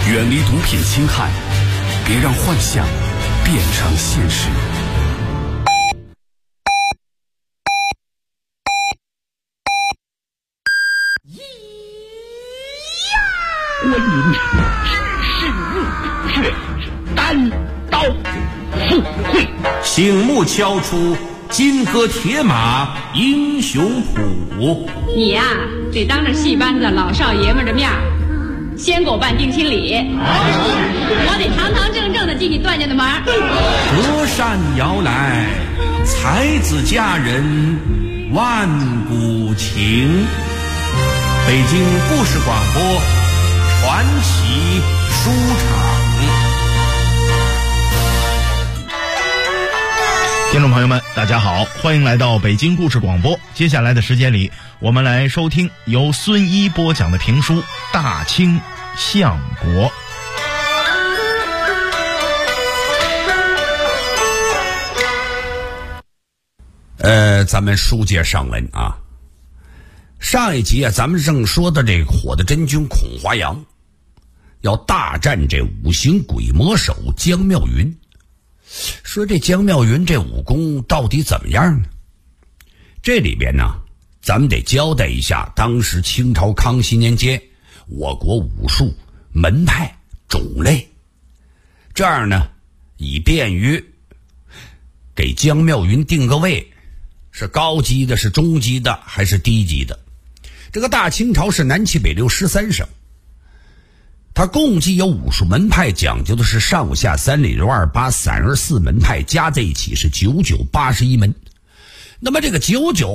远离毒品侵害，别让幻想变成现实。 关云知世木却单刀赴会， 醒目敲出金戈铁马英雄谱。 你呀，得当着戏班子老少爷们的面先给我办定亲礼，我得堂堂正正的进你段家的门。 隔山遥来，才子佳人万古情。北京故事广播传奇书场。 听众朋友们大家好，欢迎来到北京故事广播。接下来的时间里，我们来收听由孙一播讲的评书《大清相国》。 咱们书接上文啊。上一集啊，咱们正说的这个火的真君孔华阳要大战这五行鬼魔手江妙云。说这江妙云这武功到底怎么样呢？这里边呢，咱们得交代一下当时清朝康熙年间我国武术门派种类，这样呢以便于给江妙云定个位，是高级的，是中级的，还是低级的。这个大清朝是南七北六13省，它共计有武术门派，讲究的是上下三里柔二八散而四门派，加在一起是9981门。那么这个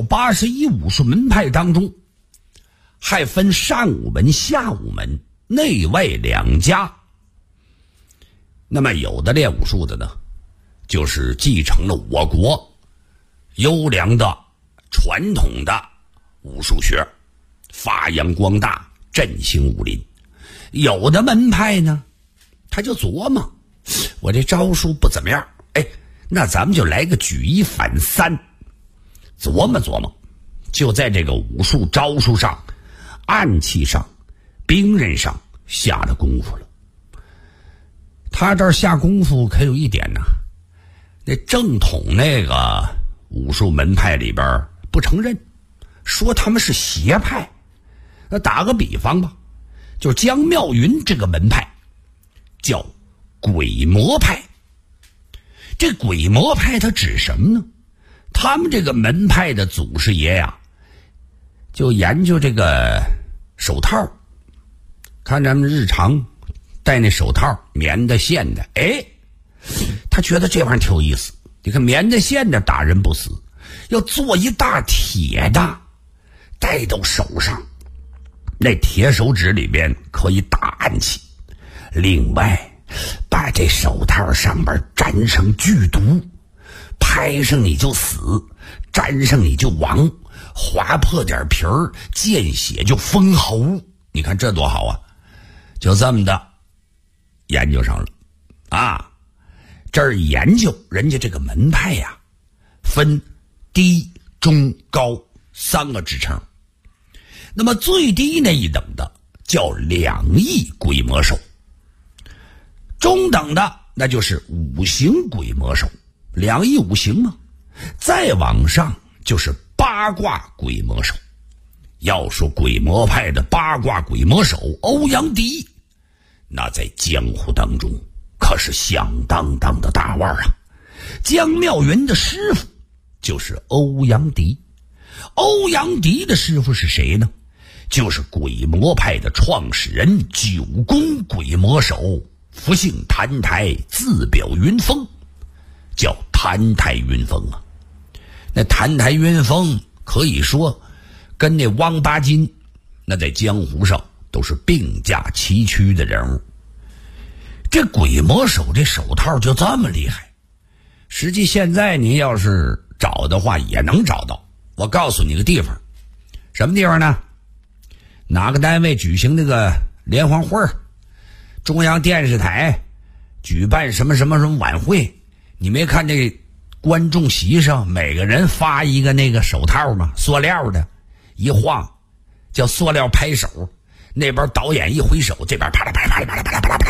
9981武术门派当中，还分上武门、下武门，内外两家。那么有的练武术的呢，就是继承了我国优良的传统的武术学，发扬光大，振兴武林。有的门派呢，他就琢磨，我这招数不怎么样，那咱们就来个举一反三，琢磨琢磨，就在这个武术招数上、暗器上、兵刃上下了功夫了。他这儿下功夫可有一点呢，那正统那个武术门派里边不承认，说他们是邪派。那打个比方吧，就是江妙云这个门派叫鬼魔派。这鬼魔派它指什么呢？他们这个门派的祖师爷呀，就研究这个手套，看咱们日常戴那手套，棉的线的，他觉得这玩意儿挺有意思。你看棉的线的打人不死，要做一大铁的戴到手上，那铁手指里边可以打暗器，另外把这手套上面沾上剧毒，拍上你就死，沾上你就亡，划破点皮儿，见血就封喉。你看这多好啊！就这么的研究上了啊。这儿研究人家这个门派呀，分低、中、高3个职称。那么最低那一等的叫2翼鬼魔手，中等的那就是五行鬼魔手，2翼五行嘛。再往上就是八卦鬼魔手。要说鬼魔派的八卦鬼魔手欧阳迪，那在江湖当中可是响当当的大腕啊。江妙云的师傅就是欧阳迪。欧阳迪的师傅是谁呢？就是鬼魔派的创始人九宫鬼魔手，福姓谭台，字表云峰，叫谭台云峰啊。那谭台云峰可以说跟那汪八金那在江湖上都是并驾齐驱的人物。这鬼魔手这手套就这么厉害，实际现在您要是找的话也能找到。我告诉你个地方，什么地方呢？哪个单位举行那个联欢会，中央电视台举办什么什么什么晚会，你没看这观众席上每个人发一个那个手套吗？塑料的，一晃叫塑料拍手，那边导演一挥手，这边啪啦啪啦啪啦啪啦啪啦啪啦啪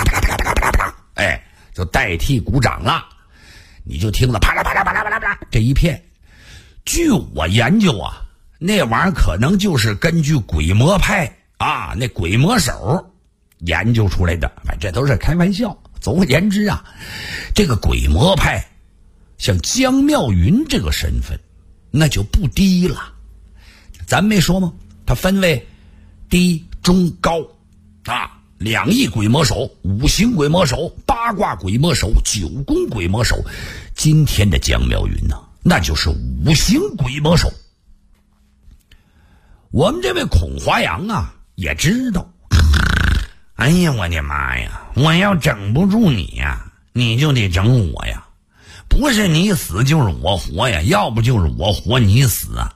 就代替鼓掌了。你就听了啪啦啪啦啪啦啪啦啪啦这一片。据我研究啊，那玩意儿可能就是根据鬼魔派啊那鬼魔手研究出来的，反正这都是开玩笑。总而言之啊，这个鬼魔派像江妙云这个身份那就不低了。咱没说吗？他分为低中高啊，2翼鬼魔手、5行鬼魔手、8卦鬼魔手、9宫鬼魔手。今天的江妙云呢，那就是5行鬼魔手。我们这位孔华阳啊也知道，哎呀我的妈呀，我要整不住你呀，你就得整我呀，不是你死就是我活呀，要不就是我活你死啊。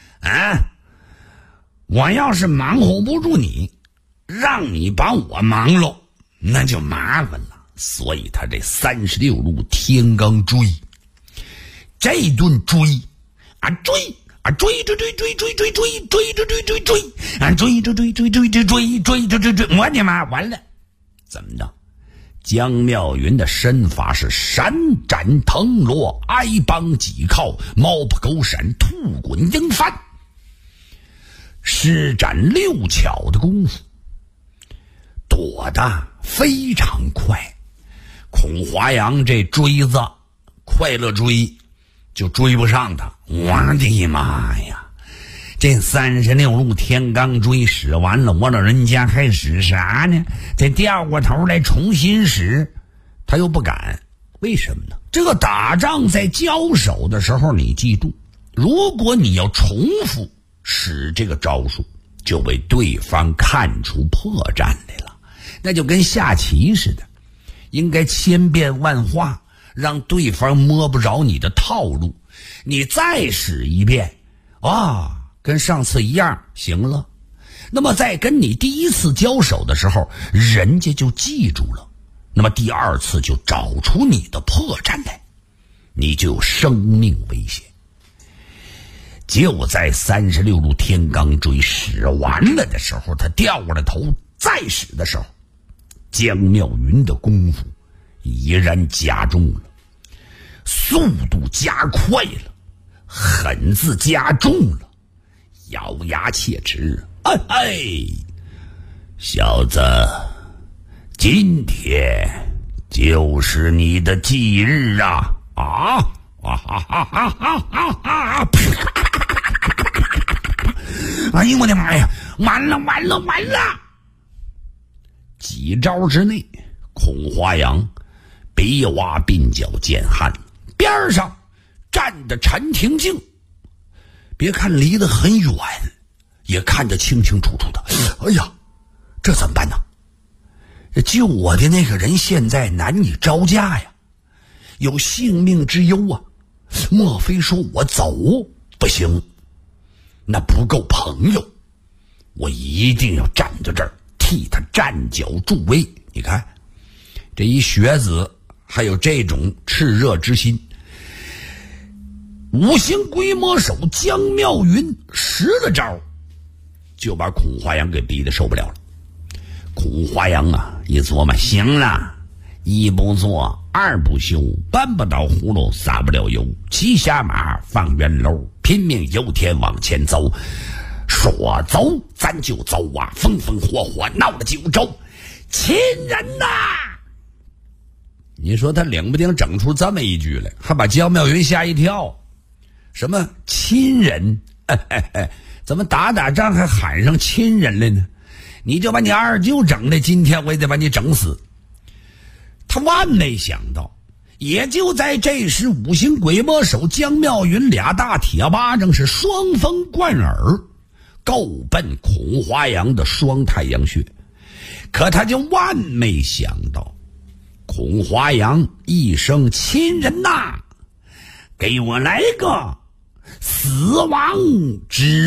我要是忙活不住你，让你把我忙喽，那就麻烦了。所以他这36路天罡追，这一顿追啊追啊追追追追追追追追追追追追啊追追追追追追追追追追追，我的妈，完了！怎么着？江妙云的身法是闪斩腾挪、挨帮挤靠、猫扑狗闪、兔滚鹰翻，施展6巧的功夫，躲得非常快。孔华阳这锥子快乐追就追不上他。我的妈呀，这36路天罡追使完了，我老人家还使啥呢？得掉过头来重新使，他又不敢。为什么呢？这个打仗在交手的时候，你记住，如果你要重复使这个招数，就被对方看出破绽来了。那就跟下棋似的，应该千变万化，让对方摸不着你的套路。你再使一遍啊，跟上次一样行了。那么在跟你第一次交手的时候，人家就记住了，那么第2次就找出你的破绽来，你就有生命危险。就在36路天罡追使完了的时候，他掉过了头再使的时候，江妙云的功夫已然加重了，速度加快了，狠字加重了，咬牙切齿。小子，今天就是你的忌日啊！哎呦我的妈呀，完了！几招之内，孔华阳鼻挖鬓角见汗，边上站的陈廷敬，别看离得很远，也看得清清楚楚的。哎呀，这怎么办呢？救我的那个人现在难以招架呀，有性命之忧啊！莫非说我走不行？那不够朋友，我一定要站在这儿替他站脚助威。你看，这一学子还有这种炽热之心。5行鬼魔手江妙云使了招，就把孔华阳给逼得受不了了。孔华阳啊一琢磨，行了，1不做2不休，搬不倒葫芦撒不了油，骑下马放圆楼，拼命由天往前走。说走咱就走啊，风风火火闹了9州，亲人呐！你说他领不领整出这么一句来，还把江妙云吓一跳。什么亲人？怎么打仗还喊上亲人来呢？你就把你二舅整的，今天我也得把你整死。他万没想到，也就在这时，5行鬼魔手江妙云俩大铁巴掌是双峰贯耳，够奔孔华阳的双太阳穴。可他就万没想到，孔华阳一声亲人呐，给我来个死亡之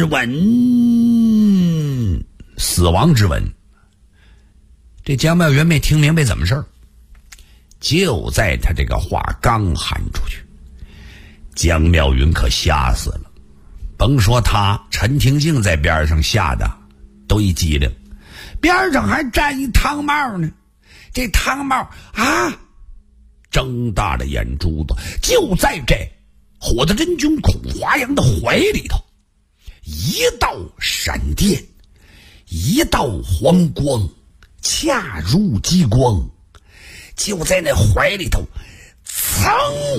吻。死亡之吻，这江妙云没听明白怎么事儿。就在他这个话刚喊出去，江妙云可吓死了。甭说他，陈廷敬在边上吓得都一激灵，边上还站一汤帽呢。这汤帽啊， 睁大了眼珠子。就在这火的真君孔华阳的怀里头，一道闪电，一道黄光，恰如激光，就在那怀里头噌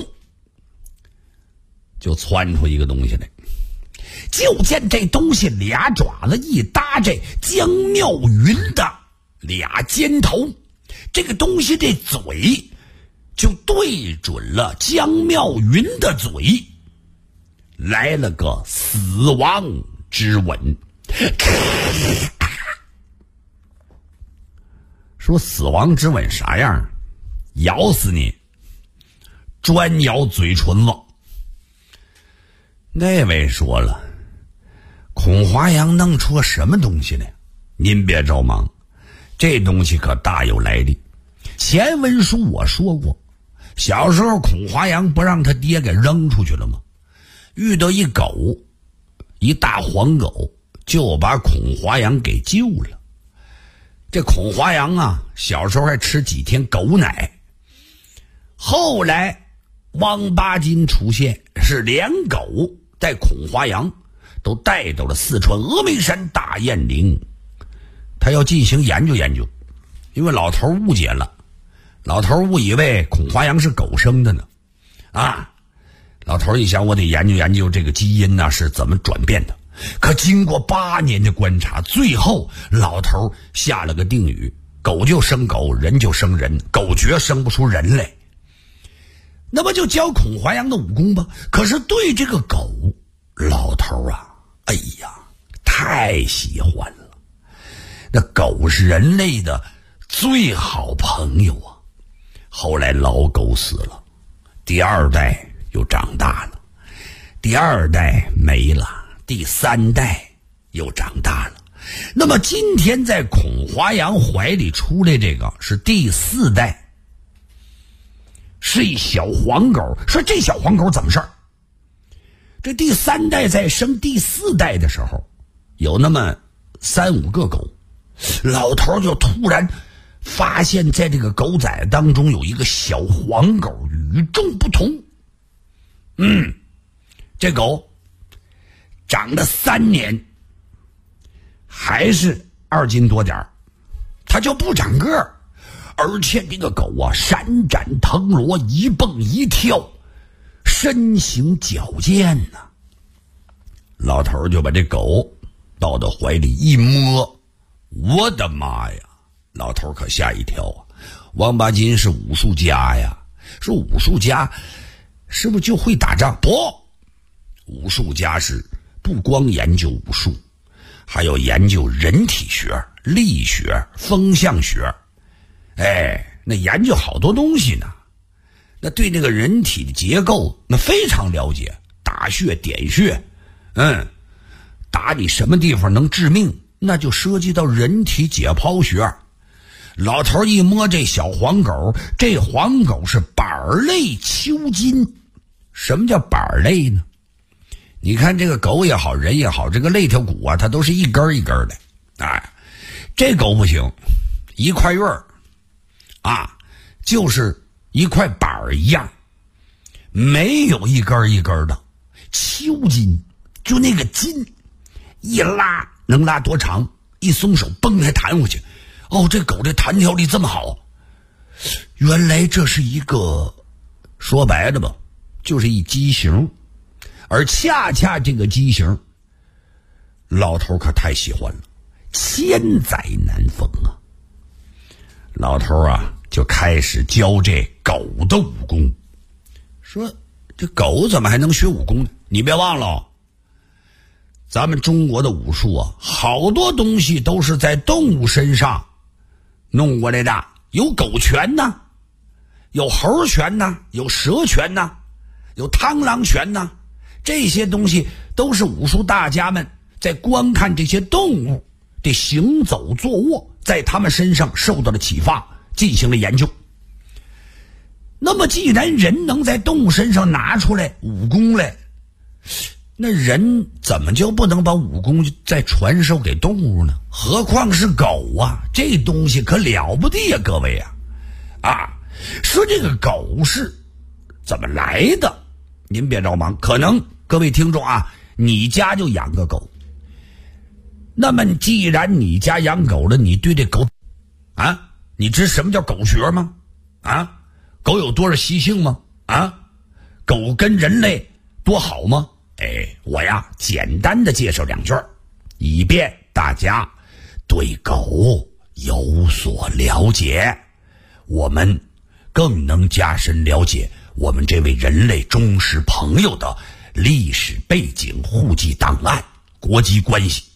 就窜出一个东西来。就见这东西俩爪子一搭这江妙云的俩尖头，这个东西这嘴就对准了江妙云的嘴，来了个死亡之吻。说死亡之吻啥样？咬死你，专咬嘴唇子。那位说了，孔华阳弄出什么东西来？您别着忙，这东西可大有来历。前文书我说过，小时候孔华阳不让他爹给扔出去了吗？遇到一狗，一大黄狗，就把孔华阳给救了。这孔华阳啊，小时候还吃几天狗奶。后来汪八金出现，是连狗带孔华阳都带到了四川峨眉山大雁岭，他要进行研究研究。因为老头误解了，老头误以为孔华阳是狗生的呢。老头一想，我得研究研究这个基因呢是怎么转变的。可经过8年的观察，最后老头下了个定语：狗就生狗，人就生人，狗绝生不出人来。那么就教孔华阳的武功吧。可是对这个狗，老头啊，哎呀，太喜欢了。那狗是人类的最好朋友啊。后来老狗死了，第2代又长大了，第2代没了，第3代又长大了。那么今天在孔华阳怀里出来这个是第4代，是一小黄狗。说这小黄狗怎么事儿？这第3代在生第4代的时候，有那么3、5个狗，老头就突然发现在这个狗崽当中有一个小黄狗与众不同。这狗长了3年还是2斤多点儿，它就不长个儿。而且这个狗啊，闪展腾挪，一蹦一跳，身形矫健呐。老头就把这狗抱到怀里一摸，我的妈呀！老头可吓一跳啊！王八金是武术家呀，说武术家是不是就会打仗？不，武术家是不光研究武术，还要研究人体学、力学、风象学。那研究好多东西呢。那对那个人体的结构那非常了解，打穴点穴，打你什么地方能致命，那就涉及到人体解剖学。老头一摸这小黄狗，这黄狗是板类丘筋。什么叫板类呢？你看这个狗也好，人也好，这个肋条骨啊，它都是一根一根的。这狗不行，一块月就是一块板一样，没有一根一根的。丘筋就那个筋一拉能拉多长，一松手蹦还弹回去。这狗这弹跳力这么好，原来这是一个，说白了吧，就是一畸形。而恰恰这个畸形，老头可太喜欢了，千载难逢啊。老头啊就开始教这狗的武功。说这狗怎么还能学武功呢？你别忘了，咱们中国的武术啊，好多东西都是在动物身上弄过来的。有狗拳呐，有猴拳呐，有蛇拳呐，有螳螂拳呐。这些东西都是武术大家们在观看这些动物的行走坐卧，在他们身上受到了启发，进行了研究。那么既然人能在动物身上拿出来武功来，那人怎么就不能把武功再传授给动物呢？何况是狗啊，这东西可了不得呀，各位啊！ 说这个狗是怎么来的？您别着忙，可能各位听众啊，你家就养个狗。那么既然你家养狗了，你对这狗啊，你知什么叫狗学吗？啊，狗有多少习性吗？啊，狗跟人类多好吗？我呀简单的介绍2句，以便大家对狗有所了解，我们更能加深了解我们这位人类忠实朋友的历史背景、户籍档案、国际关系。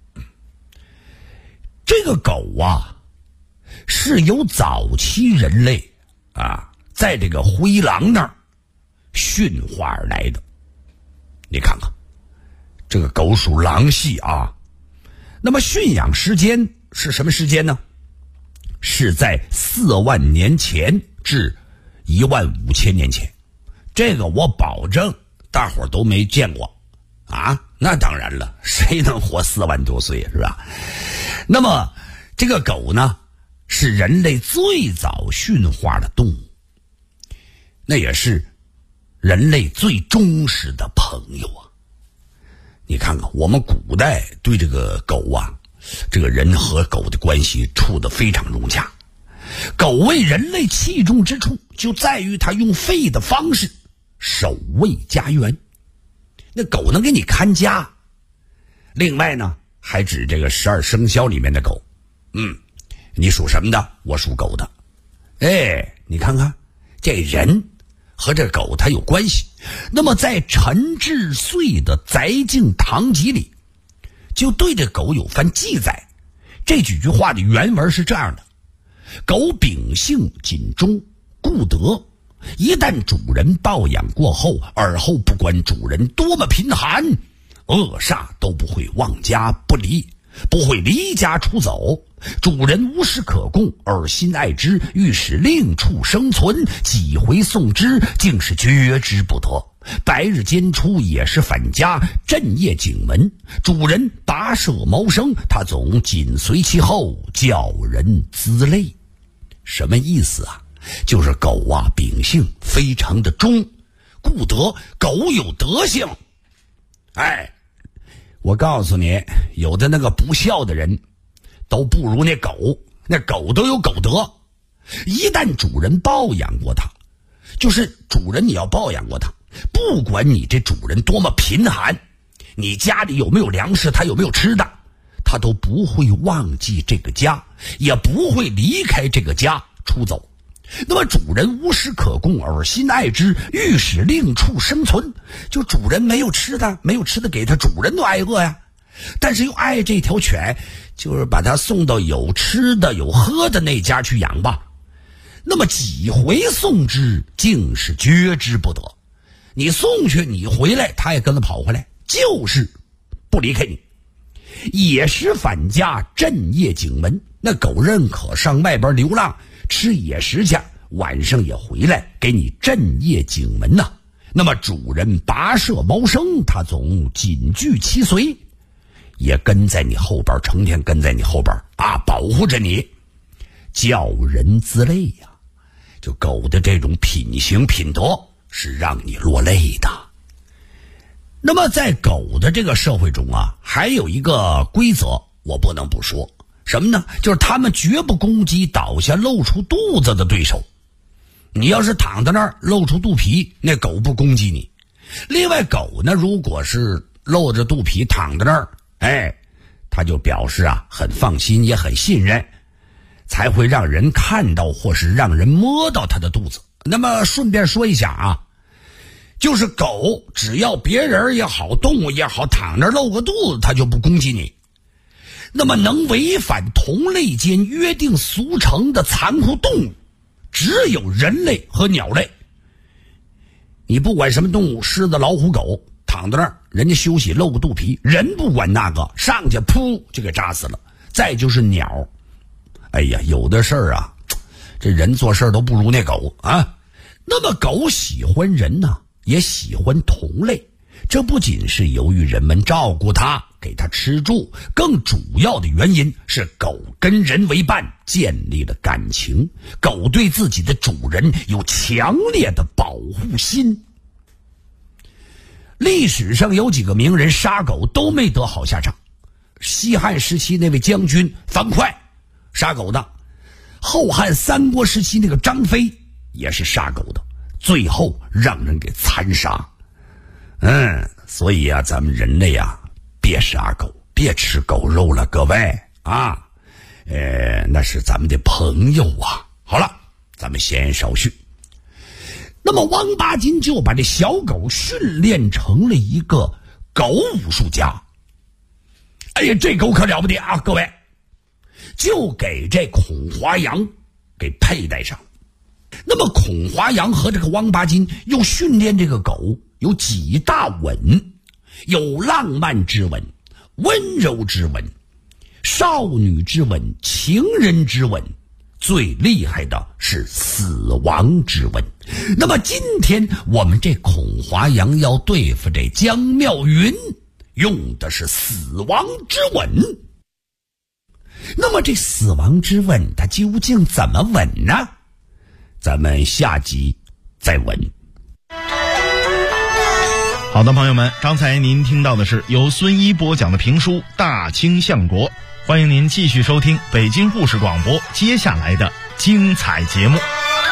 这个狗啊，是由早期人类啊，在这个灰狼那儿驯化而来的。你看看，这个狗属狼系啊。那么驯养时间是什么时间呢？是在4万年前至15000年前。这个我保证大伙儿都没见过啊。那当然了，谁能活4万多岁是吧？那么这个狗呢，是人类最早驯化的动物，那也是人类最忠实的朋友啊。你看看我们古代对这个狗啊，这个人和狗的关系处得非常融洽。狗为人类器重之处就在于它用吠的方式守卫家园，那狗能给你看家。另外呢，还指这个12生肖里面的狗。你属什么的？我属狗的。你看看这人和这狗它有关系。那么在陈至岁的《宅敬堂集》里就对这狗有番记载。这几句话的原文是这样的：狗秉性谨忠，故德，一旦主人抱养过后，而后不管主人多么贫寒，恶煞都不会忘家不离，不会离家出走。主人无事可供，而心爱之，欲使另处生存，几回送之，竟是绝之不得。白日间出，也是返家，正夜警门，主人跋涉谋生，他总紧随其后，叫人滋泪。什么意思啊？就是狗啊秉性非常的忠，故德，狗有德性。我告诉你，有的那个不孝的人都不如那狗，那狗都有狗德。一旦主人抱养过它，就是主人你要抱养过它，不管你这主人多么贫寒，你家里有没有粮食，他有没有吃的，他都不会忘记这个家，也不会离开这个家出走。那么主人无事可供，而心爱之，欲使另处生存，就主人没有吃的给他，主人都挨饿呀，但是又爱这条犬，就是把它送到有吃的有喝的那家去养吧。那么几回送之，竟是绝之不得。你送去，你回来，他也跟着跑回来，就是不离开你。野食返家，正夜警门，那狗认可上外边流浪吃野食去，晚上也回来给你正夜警门呐。那么主人跋涉谋生，他总紧居其随，也跟在你后边，成天跟在你后边啊，保护着你，叫人滋泪呀。就狗的这种品行品德是让你落泪的。那么在狗的这个社会中啊，还有一个规则我不能不说，什么呢？就是他们绝不攻击倒下露出肚子的对手。你要是躺在那儿露出肚皮，那狗不攻击你。另外狗呢，如果是露着肚皮躺在那儿，他就表示啊很放心也很信任，才会让人看到或是让人摸到他的肚子。那么顺便说一下啊，就是狗只要别人也好动物也好躺那儿露个肚子，它就不攻击你。那么能违反同类间约定俗成的残酷动物，只有人类和鸟类。你不管什么动物，狮子老虎狗躺在那儿，人家休息露个肚皮，人不管那个，上去噗就给扎死了。再就是鸟，有的事儿啊，这人做事都不如那狗啊。那么狗喜欢人呢，也喜欢同类，这不仅是由于人们照顾它， 给他吃住，更主要的原因是狗跟人为伴，建立了感情，狗对自己的主人有强烈的保护心。历史上有几个名人杀狗都没得好下场，西汉时期那位将军樊哙杀狗的，后汉三国时期那个张飞也是杀狗的，最后让人给残杀。所以啊，咱们人类啊，别杀狗，别吃狗肉了，各位啊，那是咱们的朋友啊。好了，咱们闲言少叙。那么王八筋就把这小狗训练成了一个狗武术家。哎呀，这狗可了不得啊，各位，就给这孔华阳给佩戴上。那么孔华阳和这个王八筋又训练这个狗有几大吻，有浪漫之吻、温柔之吻、少女之吻、情人之吻，最厉害的是死亡之吻。那么今天我们这孔华阳要对付这江妙云，用的是死亡之吻。那么这死亡之吻它究竟怎么吻呢？咱们下集再吻。 好的，朋友们，刚才您听到的是由孙一播讲的评书《大清相国》，欢迎您继续收听北京故事广播接下来的精彩节目。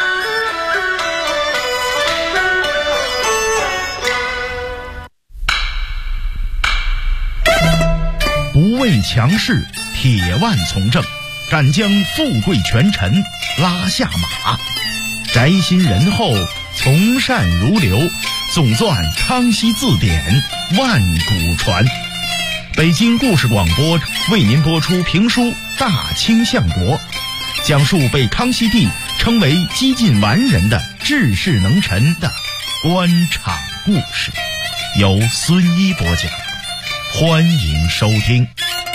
不畏强势，铁腕从政，敢将富贵权臣拉下马，宅心仁厚，从善如流，总纂康熙字典，万古传。北京故事广播为您播出评书《大清相国》，讲述被康熙帝称为几近完人的治世能臣的官场故事，由孙一播讲，欢迎收听。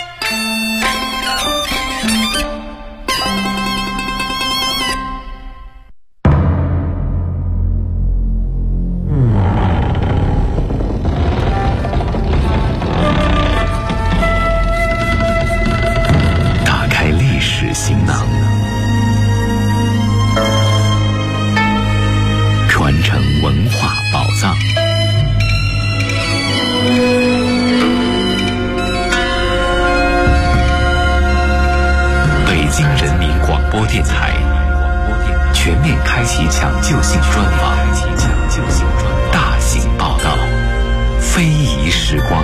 抢救性专访，大型报道，非遗时光。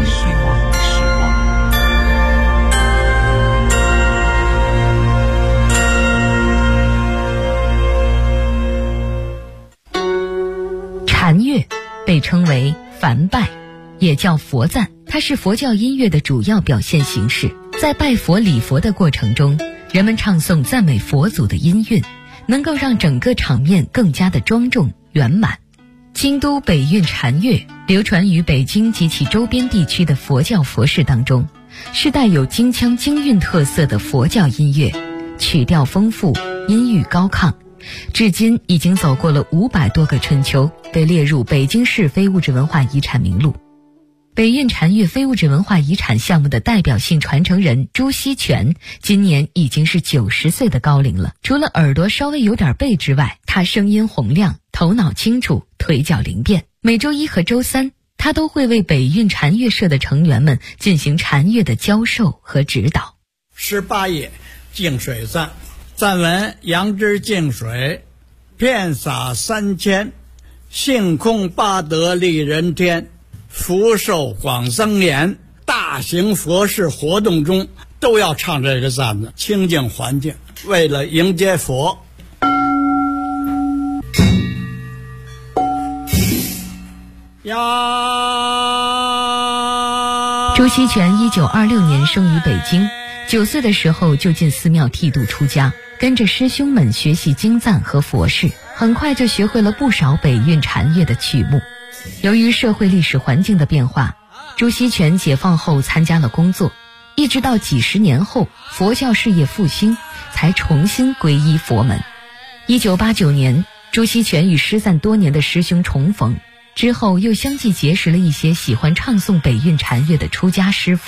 禅乐被称为梵拜，也叫佛赞，它是佛教音乐的主要表现形式。在拜佛礼佛的过程中，人们唱诵赞美佛祖的音韵，能够让整个场面更加的庄重圆满。京都北韵禅乐流传于北京及其周边地区的佛教佛事当中，是带有京腔京韵特色的佛教音乐，曲调丰富，音域高亢，至今已经走过了500多个春秋，被列入北京市非物质文化遗产名录。北韵禅乐非物质文化遗产项目的代表性传承人朱锡全今年已经是90岁的高龄了。除了耳朵稍微有点背之外，他声音洪亮，头脑清楚，腿脚灵便。每周1和周3，他都会为北韵禅乐社的成员们进行禅乐的教授和指导。 18页净水赞，赞文：杨枝净水，遍洒3000，性空八德利人天，福寿广增延。大型佛事活动中都要唱这个赞子，清净环境，为了迎接佛。呀！ 朱锡全1926年生于北京，9岁的时候就进寺庙剃度出家，跟着师兄们学习经赞和佛事，很快就学会了不少北韵禅乐的曲目。由于社会历史环境的变化，朱锡全解放后参加了工作，一直到几十年后佛教事业复兴，才重新皈依佛门。1989年，朱锡全与失散多年的师兄重逢，之后又相继结识了一些喜欢唱诵北韵禅乐的出家师傅，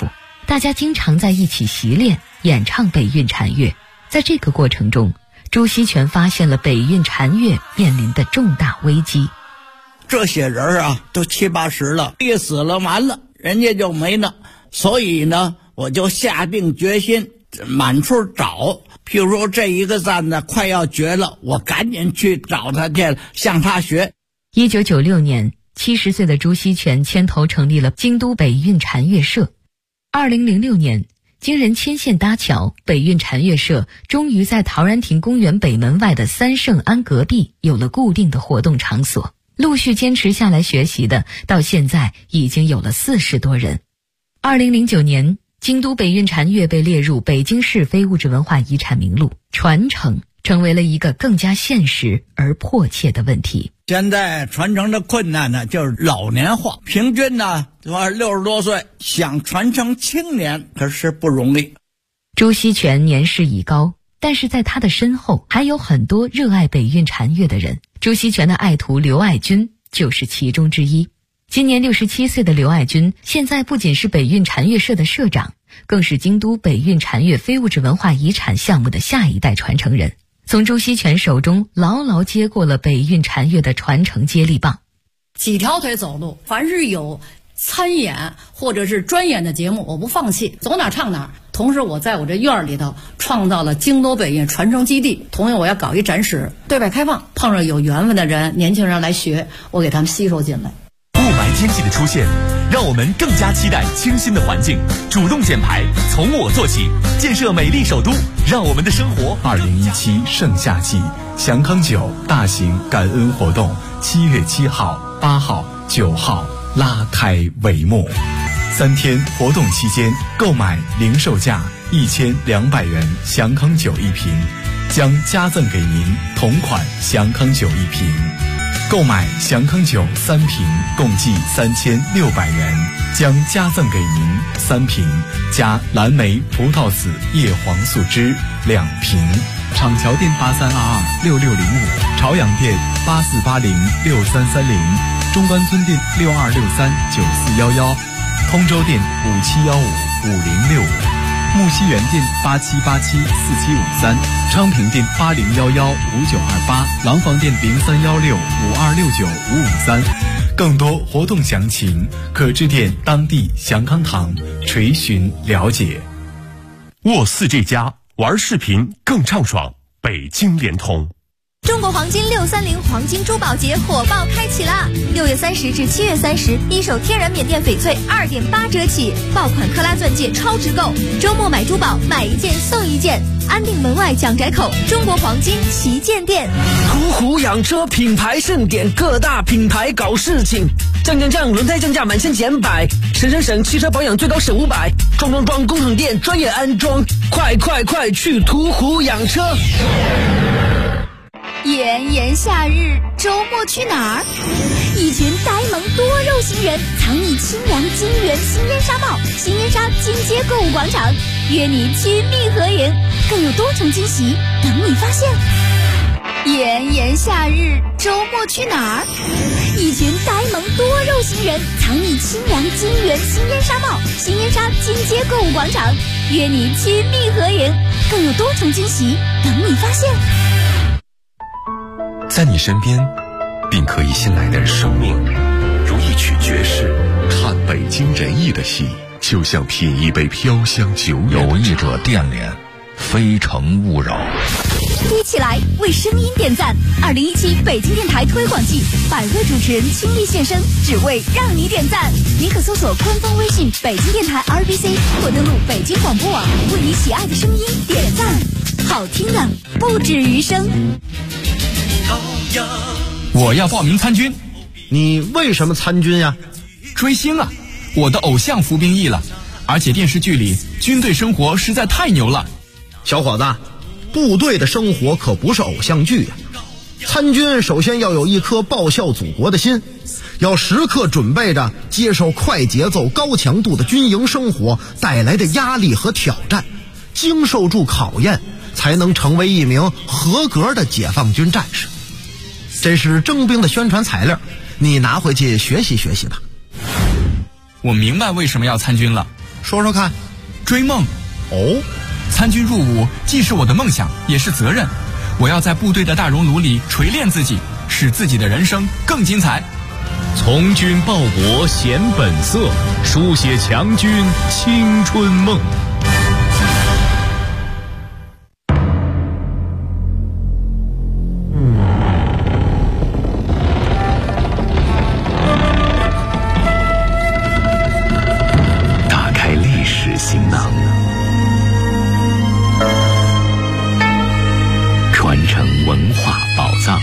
大家经常在一起习练演唱北韵禅乐。在这个过程中，朱锡全发现了北韵禅乐面临的重大危机。 这些人啊，都70、80了，一死了完了，人家就没了。所以呢，我就下定决心满处找。譬如说这一个赞呢快要绝了，我赶紧去找他去，向他学。 1996年，70岁的朱锡全牵头成立了京都北韵禅乐社。2006年，经人牵线搭桥，北韵禅乐社终于在陶然亭公园北门外的三圣庵隔壁有了固定的活动场所。陆续坚持下来学习的，到现在已经有了40多人。2009年，京都北韵禅乐被列入北京市非物质文化遗产名录，传承成为了一个更加现实而迫切的问题。 现在传承的困难呢，就是老年化，平均呢60多岁，想传承青年可是不容易。 朱锡全年事已高，但是在他的身后还有很多热爱北韵禅乐的人。朱锡全的爱徒刘爱军就是其中之一。今年67岁的刘爱军，现在不仅是北韵禅乐社的社长，更是京都北韵禅乐非物质文化遗产项目的下一代传承人，从朱锡全手中牢牢接过了北韵禅乐的传承接力棒。 几条腿走路，凡是有参演或者是专演的节目，我不放弃，走哪唱哪。同时我在我这院里头创造了京都北韵传承基地，同样我要搞一展示，对外开放，碰上有缘分的人，年轻人来学，我给他们吸收进来。 雾霾天气的出现，让我们更加期待清新的环境，主动减排，从我做起，建设美丽首都，让我们的生活。 2017盛夏季祥康酒大型感恩活动7月7号、8号、9号拉开帷幕。3天活动期间，购买零售价1200元祥康酒1瓶，将加赠给您同款祥康酒1瓶。购买祥康酒3瓶，共计3600元，将加赠给您3瓶加蓝莓葡萄籽叶黄素汁2瓶。厂桥店83226605，朝阳店84806330，中关村店62639411，通州店57155065，木樨园店87874753，昌平店80115928，廊坊店031652695553。更多活动详情可致电当地祥康堂垂询了解。 沃4G+玩视频更畅爽，北京联通。 中国黄金630黄金珠宝节火爆开启啦！6月30至7月30，一手天然缅甸翡翠2.8折起，爆款克拉钻戒超值购，周末买珠宝买1件送1件，安定门外蒋宅口中国黄金旗舰店。 途虎养车品牌盛典，各大品牌搞事情，降，轮胎降价满1000减100，省，汽车保养最高省500，装，工厂店专业安装，快去途虎养车。 炎夏日，周末去哪儿？一群呆萌多肉型人藏匿清凉金源新烟纱帽，新烟纱金街购物广场，约你去蜜合营，更有多重惊喜等你发现。炎夏日，周末去哪儿？一群呆萌多肉型人藏匿清凉金源新烟纱帽，新烟纱金街购物广场，约你去蜜合营，更有多重惊喜等你发现。 在你身边，并可以信赖的生命，如一曲爵士。 看北京人艺的戏，就像品一杯飘香久远。 有意者电联，非诚勿扰。 一起来为声音点赞！2017北京电台推广季，100位主持人倾力现身，只为让你点赞。您可搜索官方微信北京电台 RBC， 或登录北京广播网，为你喜爱的声音点赞。好听的不止余生。 我要报名参军。你为什么参军呀？追星啊！我的偶像服兵役了，而且电视剧里军队生活实在太牛了。 小伙子，部队的生活可不是偶像剧呀。参军首先要有一颗报效祖国的心，要时刻准备着接受快节奏高强度的军营生活带来的压力和挑战，经受住考验，才能成为一名合格的解放军战士。这是征兵的宣传材料，你拿回去学习学习吧。 我明白为什么要参军了。 说说看。 追梦。 哦， 参军入伍既是我的梦想，也是责任。我要在部队的大熔炉里锤炼自己，使自己的人生更精彩。 从军报国显本色，书写强军青春梦。 打开历史行囊，传承文化宝藏。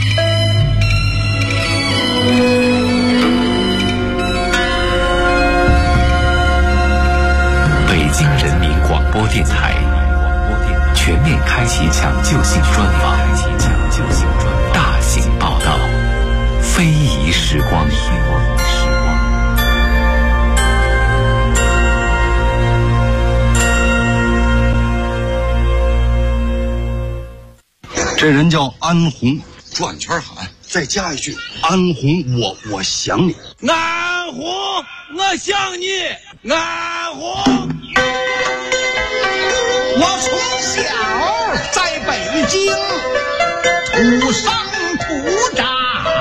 北京人民广播电台全面开启抢救性专访，大型报道，非遗时光。 这人叫安红，转圈喊，再加一句安红，我想你。 安红，我想你，安红。 我从小在北京土生土长，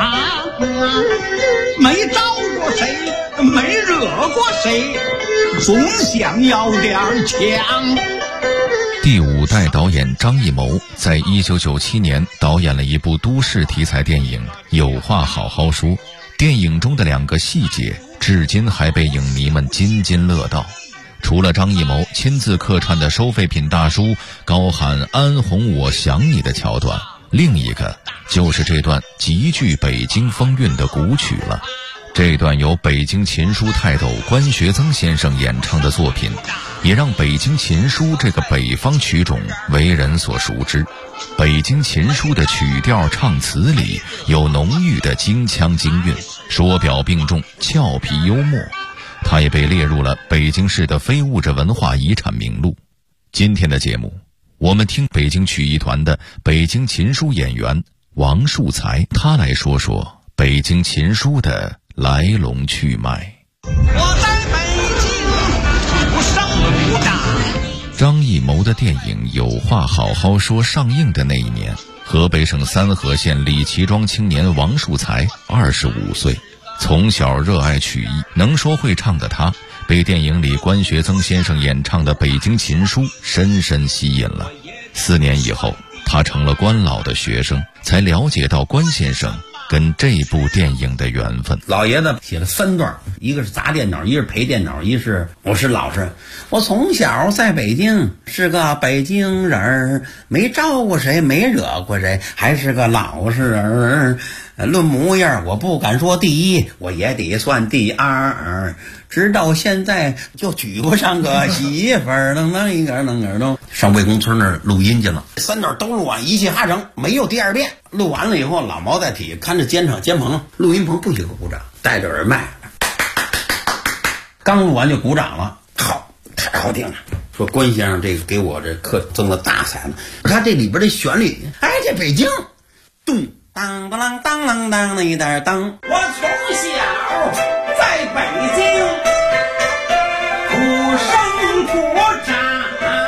没招过谁，没惹过谁，总想要点强。 第5代导演张艺谋在1997年导演了一部都市题材电影《有话好好说》，电影中的2个细节至今还被影迷们津津乐道。除了张艺谋亲自客串的收废品大叔高喊安红我想你的桥段，另一个就是这段极具北京风韵的古曲了。这段由北京琴书泰斗关学增先生演唱的作品，也让北京琴书这个北方曲种为人所熟知。北京琴书的曲调唱词里有浓郁的京腔京韵，说表并重，俏皮幽默。它也被列入了北京市的非物质文化遗产名录。今天的节目，我们听北京曲艺团的北京琴书演员王树才，他来说说北京琴书的来龙去脉。 我在北京土生土长。 张艺谋的电影《有话好好说》上映的那一年，河北省三河县李齐庄青年王树才25岁。从小热爱曲艺，能说会唱的他，被电影里关学增先生演唱的北京琴书深深吸引了。4年以后，他成了关老的学生，才了解到关先生跟这部电影的缘分。 老爷子写了3段，一个是砸电脑，一个是陪电脑，一是我是老实。我从小在北京是个北京人，没招过谁，没惹过谁，还是个老实人。论模样，我不敢说第一，我也得算第2。直到现在就举不上个媳妇儿，上魏公村那儿录音去了，3段都录完，一气哈成，没有第2遍。录完了以后，老毛在底下看着监棚，录音棚不许鼓掌，戴着耳麦，刚录完就鼓掌了，好，太好听了。说关先生这个给我这课增了大彩了，他这里边的旋律，哎，这北京，咚当当啷当啷当那一点当。我从小在北京土生土长。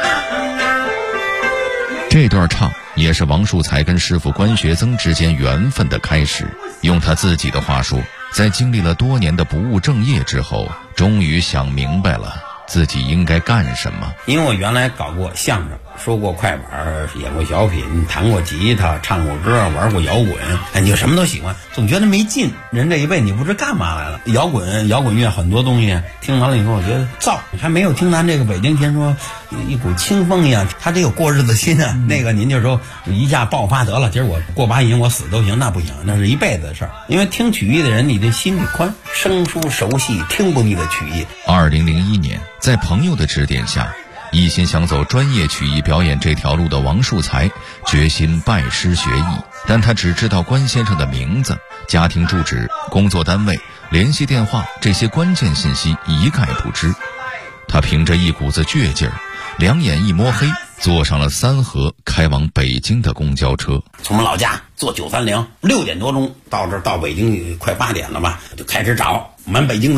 这段唱也是王树才跟师傅关学增之间缘分的开始。用他自己的话说，在经历了多年的不务正业之后，终于想明白了自己应该干什么。 因为我原来搞过相声，说过快板，演过小品，弹过吉他，唱过歌，玩过摇滚，你就什么都喜欢，总觉得没劲。人这一辈你不知干嘛来了。摇滚乐很多东西听完了以后，我觉得燥，还没有听咱这个北京琴说一股清风一样，他得有过日子心啊。那个您就说一下爆发得了，今儿我过把瘾我死都行，那不行，那是一辈子的事儿。因为听曲艺的人，你这心里宽，生疏熟悉，听不腻的曲艺。 2001年，在朋友的指点下，一心想走专业曲艺表演这条路的王树才决心拜师学艺，但他只知道关先生的名字、家庭住址、工作单位、联系电话这些关键信息一概不知。他凭着一股子倔劲儿，两眼一摸黑，坐上了三河开往北京的公交车。 从我们老家坐930，6点多钟到这儿，到北京快8点了吧，就开始找满北京的找，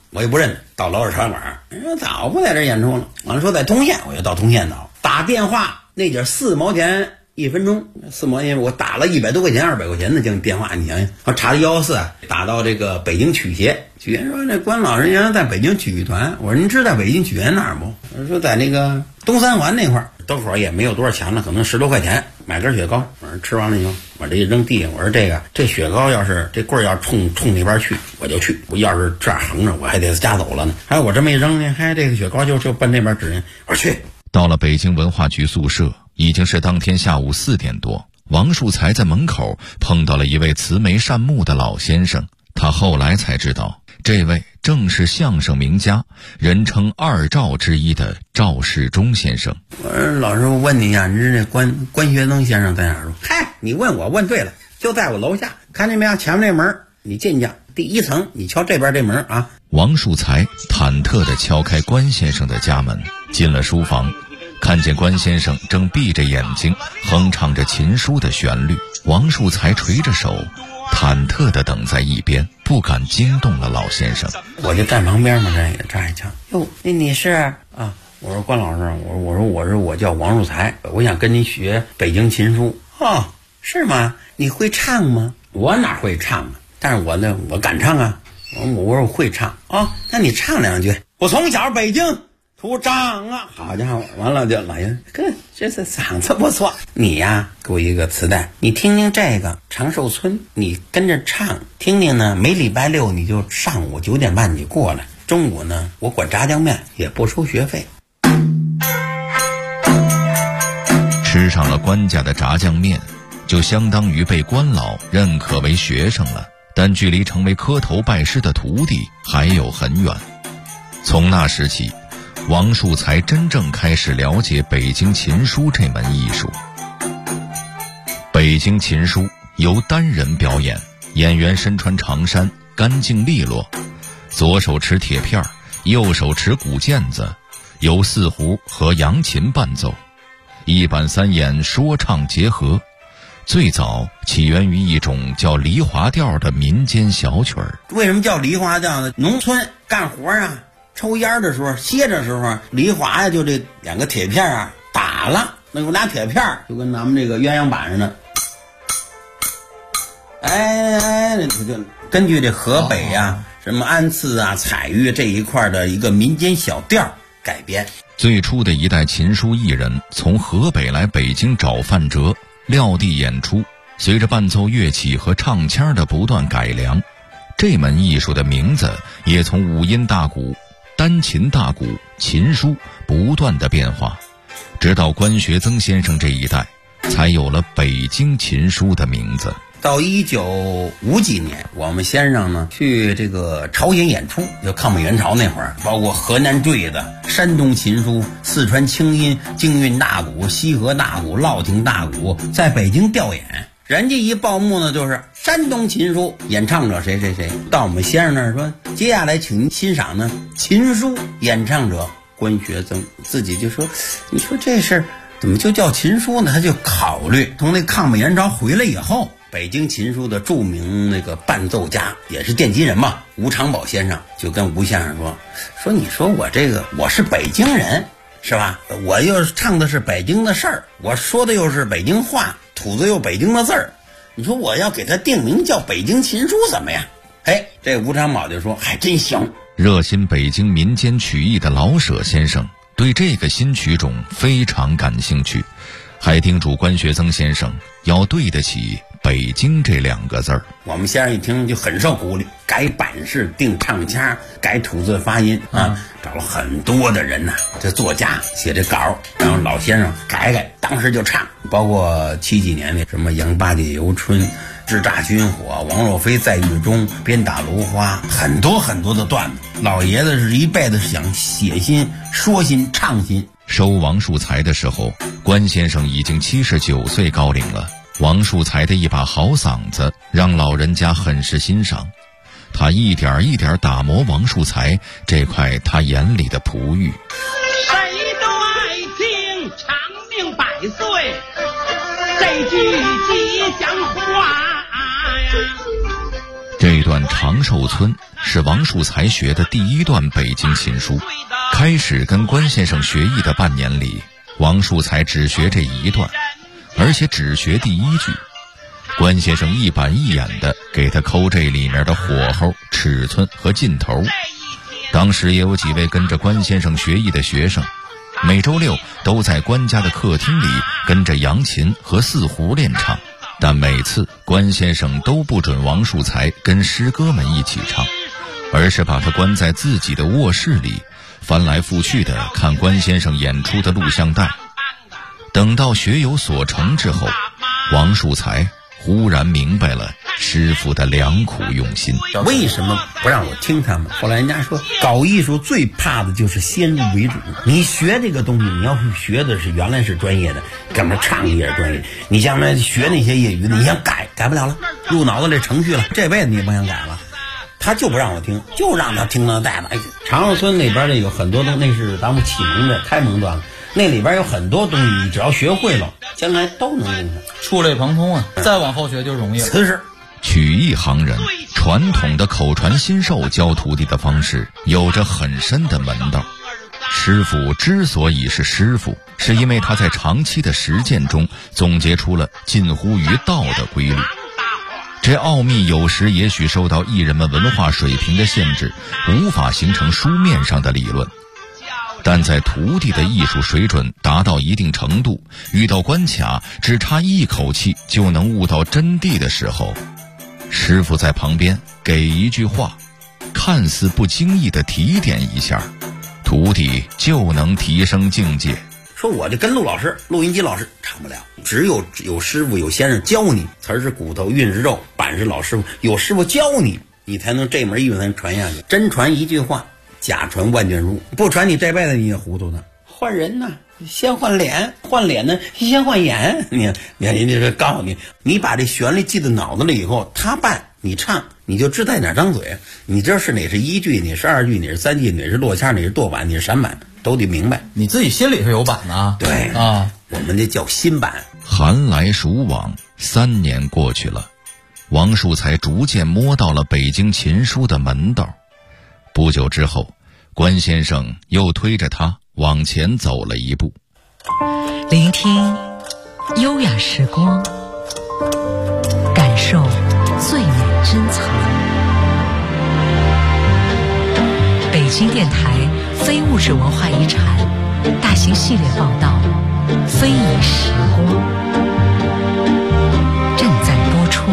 我也不认得。到老式茶馆，人说早不在这演出了。完了说在通县，我就到通县找，打电话那点4毛钱1分钟，4毛钱我打了100多块钱、200块钱的电话，你想想，我查的114，打到这个北京曲协，曲协说这关老师原来在北京曲艺团，我说您知道北京曲协哪儿不？我说在那个东三环那块儿，多会儿也没有多少钱了，可能10多块钱买根雪糕，我说吃完了以后，我这一扔地下，我说这雪糕要是这棍儿要冲那边去，我就去，我要是这样横着，我还得夹走了呢。还有我这么一扔呢，还这个雪糕就奔那边指人，我说去。 到了北京文化局宿舍，已经是当天下午4点多。王树才在门口碰到了一位慈眉善目的老先生，他后来才知道，这位正是相声名家，人称2赵之一的赵世忠先生。 我说老师，我问你一下，你是这关学增先生在哪儿？嗨，你问我问对了，就在我楼下，看见没有？前面那门，你进去第1层，你瞧这边这门啊。 王树才忐忑地敲开关先生的家门，进了书房，看见关先生正闭着眼睛哼唱着琴书的旋律。王树才垂着手，忐忑地等在一边，不敢惊动了老先生。 我就站旁边嘛，这一瞧，哟，你是啊？我说关老师，我叫王树才，我想跟你学北京琴书。哦，是吗？你会唱吗？我哪会唱啊？但是我敢唱啊。我说我会唱啊，那你唱2句。我从小北京土长啊，好家伙，完了就老爷这是嗓子不错。你呀，给我一个磁带，你听听这个长寿村，你跟着唱听听呢。每礼拜6你就上午9点半你过来，中午呢我管炸酱面，也不收学费。 吃上了关家的炸酱面，就相当于被关老认可为学生了，但距离成为磕头拜师的徒弟还有很远。从那时起，王树才真正开始了解北京琴书这门艺术。北京琴书由单人表演，演员身穿长衫，干净利落，左手持铁片，右手持鼓毽子，由4胡和扬琴伴奏，1板3眼说唱结合。最早起源于一种叫梨花调的民间小曲儿。 为什么叫梨花调呢？农村干活啊，抽烟的时候，歇着时候，梨花呀，就这2个铁片啊打了，那我拿铁片就跟咱们这个鸳鸯板似的。就根据这河北呀、什么安次啊、彩玉这一块的一个民间小调改编。 最初的一代琴书艺人从河北来北京找范哲，撂地演出，随着伴奏乐器和唱腔的不断改良，这门艺术的名字也从5音大鼓、单琴大鼓、琴书不断的变化，直到关学增先生这一代，才有了北京琴书的名字。 到1950几年，我们先生呢去这个朝鲜演出，就抗美援朝那会儿，包括河南坠子、山东琴书、四川清音、京韵大鼓、西河大鼓、乐亭大鼓，在北京调演。人家一报幕呢，就是山东琴书演唱者谁谁谁。到我们先生那儿说，接下来请您欣赏呢琴书演唱者关学增。自己就说，你说这事儿怎么就叫琴书呢？他就考虑从那抗美援朝回来以后，北京琴书的著名那个伴奏家也是奠基人嘛，吴长宝先生就跟吴先生说你说我是北京人是吧？我又唱的是北京的事儿，我说的又是北京话，吐字又北京的字儿，你说我要给他定名叫北京琴书怎么样？这吴长宝就说还真行。 热心北京民间曲艺的老舍先生对这个新曲种非常感兴趣，还叮嘱关学增先生要对得起北京这2个字儿。 我们先生一听就很受鼓励，改版式、定唱腔、改吐字发音啊，找了很多的人呐，这作家写这稿，然后老先生改，当时就唱。包括70几年的什么杨八姐游春、叱咤军火、王若飞在狱中、鞭打芦花，很多很多的段子。老爷子是一辈子想写新、说新、唱新。 收王树才的时候，关先生已经79岁高龄了。王树才的一把好嗓子让老人家很是欣赏，他一点一点打磨王树才这块他眼里的璞玉。 谁都爱听长命百岁这句吉祥话呀。 这段段《长寿村》是王树才学的第一段北京琴书。开始跟关先生学艺的半年里，王树才只学这一段，而且只学第一句。关先生一板一眼地给他抠这里面的火候、尺寸和劲头。当时也有几位跟着关先生学艺的学生，每周六都在关家的客厅里跟着扬琴和四胡练唱，但每次关先生都不准王树才跟师哥们一起唱，而是把他关在自己的卧室里，翻来覆去的看关先生演出的录像带。等到学有所成之后，王树才忽然明白了师傅的良苦用心。 为什么不让我听他们？后来人家说，搞艺术最怕的就是先入为主。你学这个东西，你要是学的是原来是专业的，干嘛唱也是专业，你将来学那些业余的，你想改不了了，入脑子这程序了，这辈子你也不想改了。他就不让我听，就让他听那带子。长寿村那边的有很多东西，那是咱们启蒙的开蒙段了，那里边有很多东西，你只要学会了，将来都能用上， 触类旁通啊！再往后学就容易了。 此事曲艺行人传统的口传心授教徒弟的方式有着很深的门道。师傅之所以是师傅，是因为他在长期的实践中总结出了近乎于道的规律。这奥秘有时也许受到艺人们文化水平的限制，无法形成书面上的理论，但在徒弟的艺术水准达到一定程度，遇到关卡只差一口气就能悟到真谛的时候，师傅在旁边给一句话，看似不经意的提点一下，徒弟就能提升境界。 说我就跟陆老师、录音机老师唱不了，只有师傅有先生教你，词儿是骨头，韵是肉，板是老师傅，有师傅教你，你才能这门艺术才能传下去。真传一句话，假传万卷书，不传你这辈子你也糊涂呢。换人呢，先换脸，换脸呢先换眼。你这告诉你，你把这旋律记在脑子里以后，他伴你唱，你就知道在哪张嘴，你知道是哪是一句，哪是二句，哪是三句，哪是落腔，哪是剁板，哪是闪板，都得明白。 你自己心里是有板的。 对啊，我们这叫心板。 寒来暑往，3年过去了，王树才逐渐摸到了北京琴书的门道。不久之后，关先生又推着他往前走了一步。 聆听优雅时光，感受最美珍藏。北京电台非物质文化遗产大型系列报道《非遗时光》正在播出。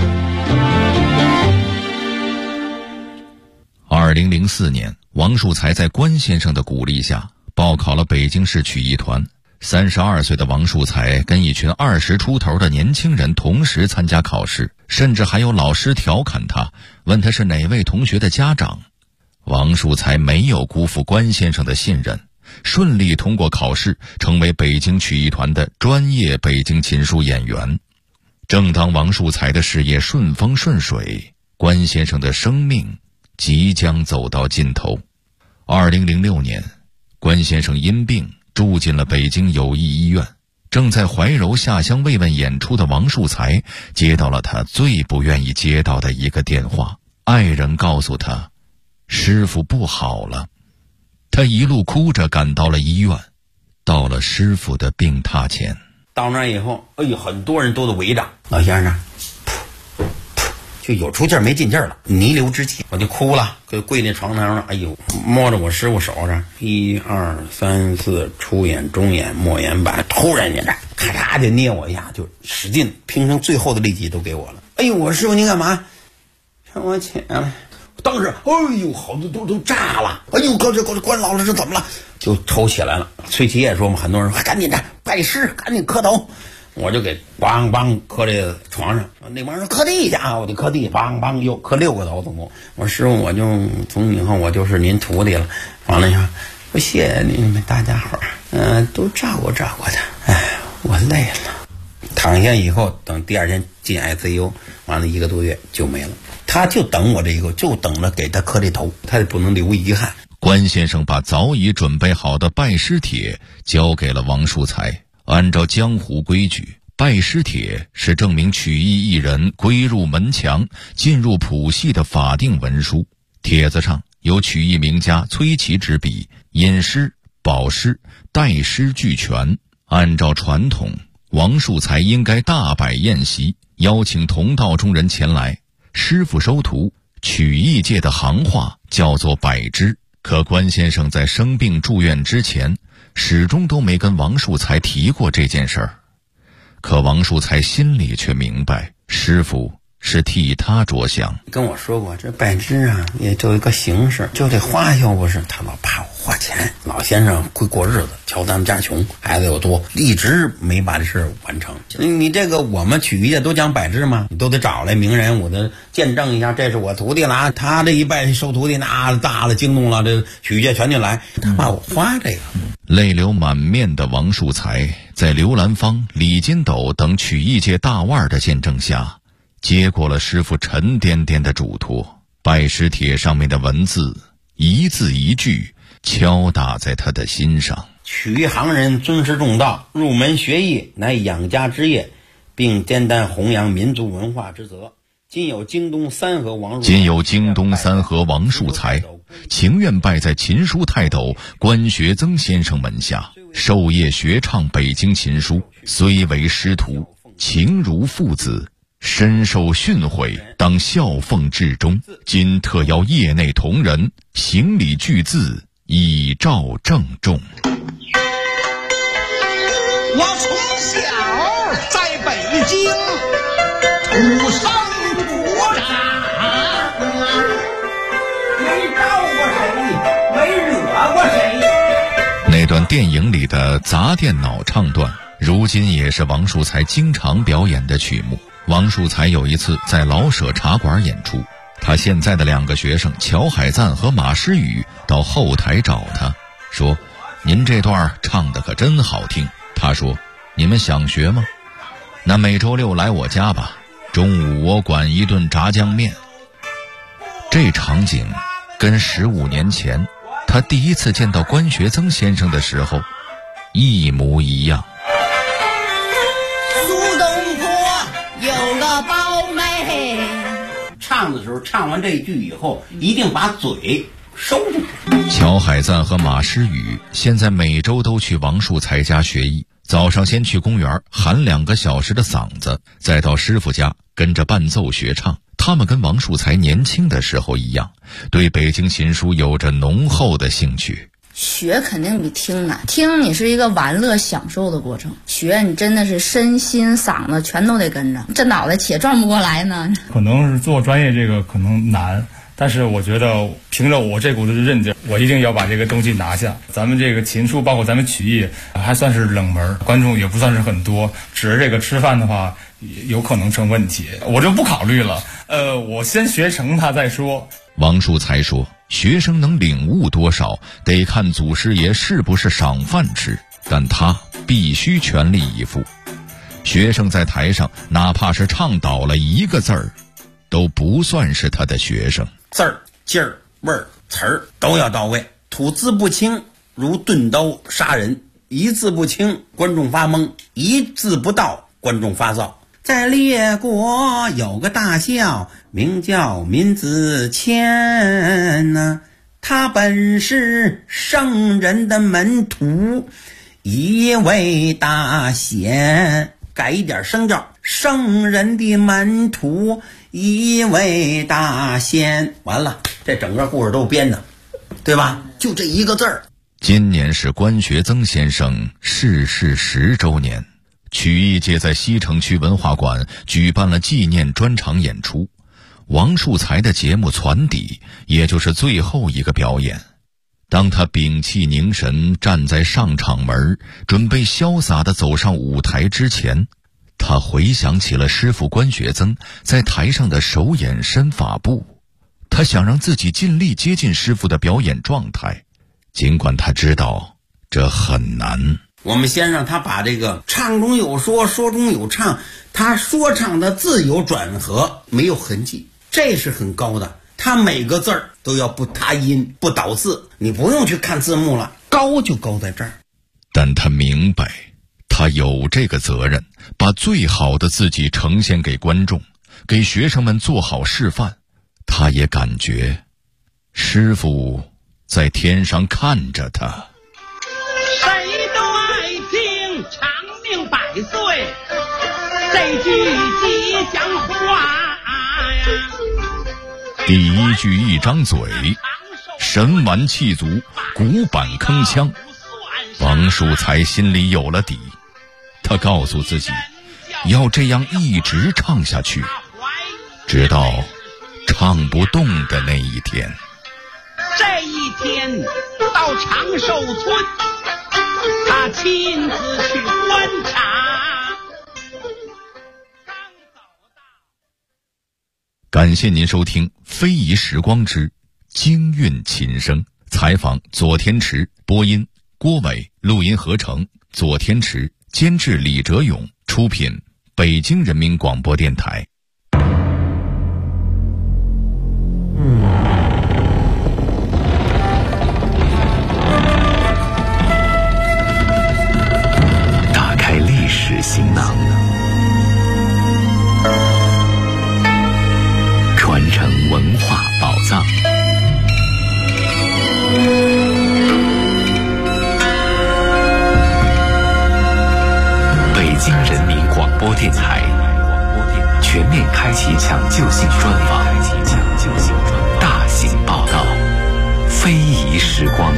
2004年，王树才在关先生的鼓励下报考了北京市曲艺团。32岁的王树才跟一群20出头的年轻人同时参加考试，甚至还有老师调侃他，问他是哪位同学的家长。王树才没有辜负关先生的信任，顺利通过考试，成为北京曲艺团的专业北京琴书演员。正当王树才的事业顺风顺水，关先生的生命即将走到尽头。2006年，关先生因病住进了北京友谊医院。正在怀柔下乡慰问演出的王树才接到了他最不愿意接到的一个电话，爱人告诉他师傅不好了。他一路哭着赶到了医院，到了师傅的病榻前。 到那以后，哎呦，很多人都得围着老先生，就有出劲儿没进劲儿了，弥留之际，我就哭了，就跪那床头上，哎呦，摸着我师傅手上，1、2、3、4，出眼、中眼、末眼板，突然间咔嚓就捏我一下，就使劲，平生最后的力气都给我了。哎呦，我师傅您干嘛？让我起来。当时，哎呦，好多都炸了！哎呦，关老师怎么了？就抽起来了。崔琦也说嘛，很多人说赶紧的拜师，赶紧磕头。我就给梆磕这床上，那帮人说磕地去啊，我就磕地，梆又磕6个头，总共。我说师傅，我就从以后我就是您徒弟了。完了以后，我谢谢你们大家伙儿，都照顾他。哎，我累了。躺下以后，等第2天进 ICU， 完了1个多月就没了。他就等我这一个，就等着给他磕这头，他也不能留遗憾。 关先生把早已准备好的拜师帖交给了王树才，按照江湖规矩， 拜师帖是证明曲艺艺人归入门墙、进入谱系的法定文书。帖子上有曲艺名家崔琦之笔，引诗、保诗、代诗俱全。按照传统，王树才应该大摆宴席，邀请同道中人前来，师傅收徒。曲艺界的行话叫做摆支。可关先生在生病住院之前，始终都没跟王树才提过这件事儿。可王树才心里却明白，师傅是替他着想。 跟我说过，这拜支啊，也就一个形式，就这花销不是，他老怕我花钱。老先生会过日子，瞧咱们家穷，孩子又多，一直没把这事完成。你这个我们曲艺界都讲拜支嘛，你都得找来名人，我得见证一下，这是我徒弟了，他这一拜收徒弟，那大了惊动了这曲艺界全就来，他怕我花这个。 泪流满面的王树才，在刘兰芳、李金斗等曲艺界大腕的见证下，接过了师傅沉甸甸的嘱托。拜师帖上面的文字，一字一句敲打在他的心上。 曲艺行人尊师重道，入门学艺乃养家之业，并担当弘扬民族文化之责。今有京东三河王树才，情愿拜在秦书泰斗关学增先生门下，授业学唱北京琴书，虽为师徒，情如父子，深受训诲，当孝奉至终。今特邀业内同仁，行礼具字，以照郑重。 我从小在北京土生土长，没招过谁，没惹过谁。 那段电影里的杂电脑唱段，如今也是王树才经常表演的曲目。王树才有一次在老舍茶馆演出，他现在的2个学生乔海赞和马诗雨到后台找他，说：“您这段唱得可真好听。”他说：“你们想学吗？那每周6来我家吧，中午我管一顿炸酱面。”这场景跟15年前他第一次见到关学增先生的时候一模一样。 苏东坡有个包妹， 唱的时候唱完这一句以后，一定把嘴收住。 乔海赞和马诗雨现在每周都去王树才家学艺，早上先去公园喊2个小时的嗓子，再到师傅家跟着伴奏学唱。他们跟王树才年轻的时候一样，对北京琴书有着浓厚的兴趣。 学肯定比听难，听你是一个玩乐享受的过程，学你真的是身心嗓子全都得跟着，这脑袋且转不过来呢。 可能是做专业这个可能难，但是我觉得凭着我这股子韧劲，我一定要把这个东西拿下。咱们这个琴书包括咱们曲艺还算是冷门，观众也不算是很多，只是这个吃饭的话有可能成问题，我就不考虑了。我先学成它再说。 王树才说，学生能领悟多少得看祖师爷是不是赏饭吃，但他必须全力以赴。学生在台上哪怕是唱倒了1个字儿，都不算是他的学生。 字儿、劲儿、味儿、词儿都要到位，吐字不清如钝刀杀人，一字不清观众发懵，一字不到观众发躁。在列国有个大校，名叫闵子骞呢，他本是圣人的门徒，一位大贤。改一点声调，圣人的门徒，一位大仙。完了，这整个故事都编的，对吧？就这1个字儿。 今年是关学增先生逝世10周年，曲艺界在西城区文化馆举办了纪念专场演出，王树才的节目攒底，也就是最后一个表演。当他屏气凝神站在上场门，准备潇洒地走上舞台之前，他回想起了师傅关学增在台上的手眼身法步，他想让自己尽力接近师傅的表演状态，尽管他知道这很难。 我们先让他把这个唱中有说，说中有唱，他说唱的字有转合，没有痕迹，这是很高的。他每个字儿都要不塌音不倒字，你不用去看字幕了，高就高在这儿。 但他明白，他他有这个责任，把最好的自己呈现给观众，给学生们做好示范。他也感觉师傅在天上看着他。 谁都爱听长命百岁这句吉祥话呀。 第一句一张嘴，神完气足，鼓板铿锵。王树才心里有了底，他告诉自己要这样一直唱下去，直到唱不动的那一天。 这一天到长寿村，他亲自去观察。 感谢您收听《非遗时光之京韵琴声》，采访左天池，播音郭伟，录音合成左天池，监制李哲勇，出品北京人民广播电台。 打开历史行囊，传承文化宝藏。北京人民广播电台全面开启抢救性专访，大型报道，非遗时光。